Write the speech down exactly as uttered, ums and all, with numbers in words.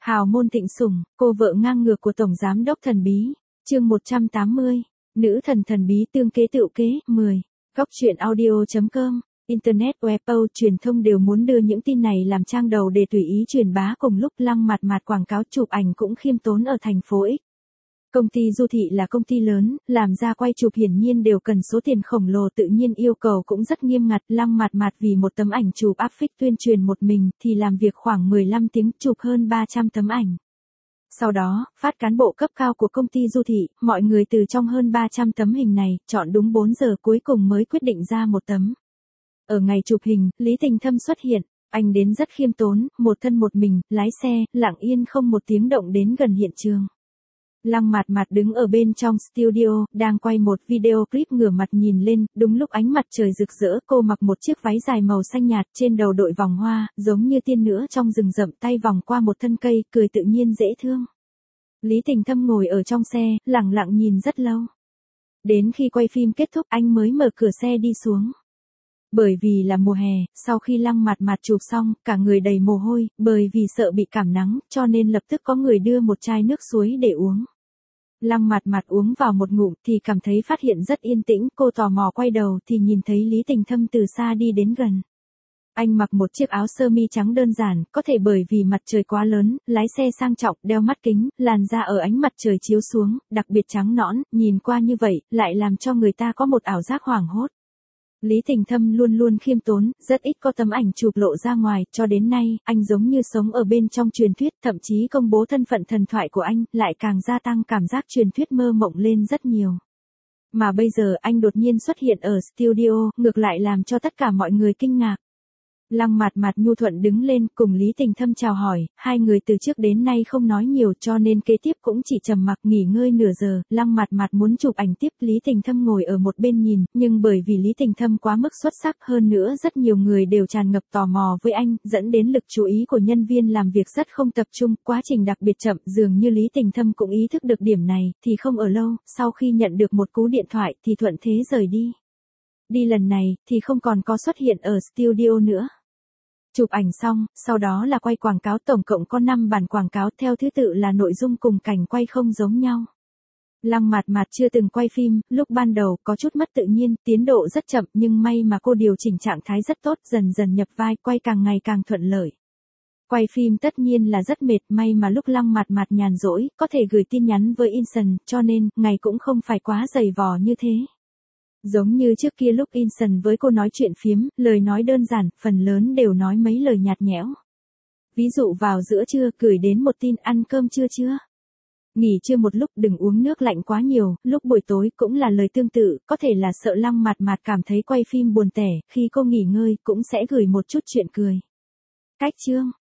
Hào môn thịnh sủng, cô vợ ngang ngược của Tổng Giám đốc thần bí. Chương một trăm tám mươi. Nữ thần thần bí tương kế tựu kế. mười. Góc truyện audio chấm com. Internet web âu truyền thông đều muốn đưa những tin này làm trang đầu để tùy ý truyền bá cùng lúc lăng mạt mạt quảng cáo chụp ảnh cũng khiêm tốn ở thành phố X. Công ty Du Thị là công ty lớn, làm ra quay chụp hiển nhiên đều cần số tiền khổng lồ, tự nhiên yêu cầu cũng rất nghiêm ngặt. Lăng mạt mạt vì một tấm ảnh chụp áp phích tuyên truyền một mình thì làm việc khoảng mười lăm tiếng chụp hơn ba trăm tấm ảnh. Sau đó, phát cán bộ cấp cao của công ty Du Thị, mọi người từ trong hơn ba trăm tấm hình này, chọn đúng bốn giờ cuối cùng mới quyết định ra một tấm. Ở ngày chụp hình, Lý Tình Thâm xuất hiện, anh đến rất khiêm tốn, một thân một mình, lái xe, lặng yên không một tiếng động đến gần hiện trường. Lăng mạt mạt đứng ở bên trong studio, đang quay một video clip ngửa mặt nhìn lên, đúng lúc ánh mặt trời rực rỡ, cô mặc một chiếc váy dài màu xanh nhạt, trên đầu đội vòng hoa, giống như tiên nữ trong rừng rậm, tay vòng qua một thân cây, cười tự nhiên dễ thương. Lý Tình Thâm ngồi ở trong xe, lặng lặng nhìn rất lâu. Đến khi quay phim kết thúc anh mới mở cửa xe đi xuống. Bởi vì là mùa hè, sau khi lăng mạt mạt chụp xong, cả người đầy mồ hôi, bởi vì sợ bị cảm nắng, cho nên lập tức có người đưa một chai nước suối để uống. Lăng mạt mạt uống vào một ngụm thì cảm thấy phát hiện rất yên tĩnh, cô tò mò quay đầu thì nhìn thấy Lý Tình Thâm từ xa đi đến gần. Anh mặc một chiếc áo sơ mi trắng đơn giản, có thể bởi vì mặt trời quá lớn, lái xe sang trọng, đeo mắt kính, làn da ở ánh mặt trời chiếu xuống, đặc biệt trắng nõn, nhìn qua như vậy, lại làm cho người ta có một ảo giác hoảng hốt. Lý Tình Thâm luôn luôn khiêm tốn, rất ít có tấm ảnh chụp lộ ra ngoài, cho đến nay, anh giống như sống ở bên trong truyền thuyết, thậm chí công bố thân phận thần thoại của anh, lại càng gia tăng cảm giác truyền thuyết mơ mộng lên rất nhiều. Mà bây giờ anh đột nhiên xuất hiện ở studio, ngược lại làm cho tất cả mọi người kinh ngạc. Lăng mạt mạt nhu thuận đứng lên cùng Lý Tình Thâm chào hỏi, hai người từ trước đến nay không nói nhiều cho nên kế tiếp cũng chỉ trầm mặc nghỉ ngơi nửa giờ. Lăng mạt mạt muốn chụp ảnh tiếp, Lý Tình Thâm ngồi ở một bên nhìn, nhưng bởi vì Lý Tình Thâm quá mức xuất sắc, hơn nữa rất nhiều người đều tràn ngập tò mò với anh, dẫn đến lực chú ý của nhân viên làm việc rất không tập trung, quá trình đặc biệt chậm. Dường như Lý Tình Thâm cũng ý thức được điểm này, thì không ở lâu, sau khi nhận được một cú điện thoại thì thuận thế rời đi. Đi lần này thì không còn có xuất hiện ở studio nữa. Chụp ảnh xong, sau đó là quay quảng cáo, tổng cộng có năm bản quảng cáo, theo thứ tự là nội dung cùng cảnh quay không giống nhau. Lăng mạt mạt chưa từng quay phim, lúc ban đầu có chút mất tự nhiên, tiến độ rất chậm, nhưng may mà cô điều chỉnh trạng thái rất tốt, dần dần nhập vai, quay càng ngày càng thuận lợi. Quay phim tất nhiên là rất mệt, may mà lúc lăng mạt mạt nhàn rỗi, có thể gửi tin nhắn với Inson, cho nên, ngày cũng không phải quá dày vò như thế. Giống như trước kia lúc Inson với cô nói chuyện phiếm, lời nói đơn giản, phần lớn đều nói mấy lời nhạt nhẽo. Ví dụ vào giữa trưa, gửi đến một tin ăn cơm trưa chưa? Nghỉ trưa một lúc, đừng uống nước lạnh quá nhiều, lúc buổi tối cũng là lời tương tự, có thể là sợ lăng mạt mạt cảm thấy quay phim buồn tẻ, khi cô nghỉ ngơi cũng sẽ gửi một chút chuyện cười. Cách chương,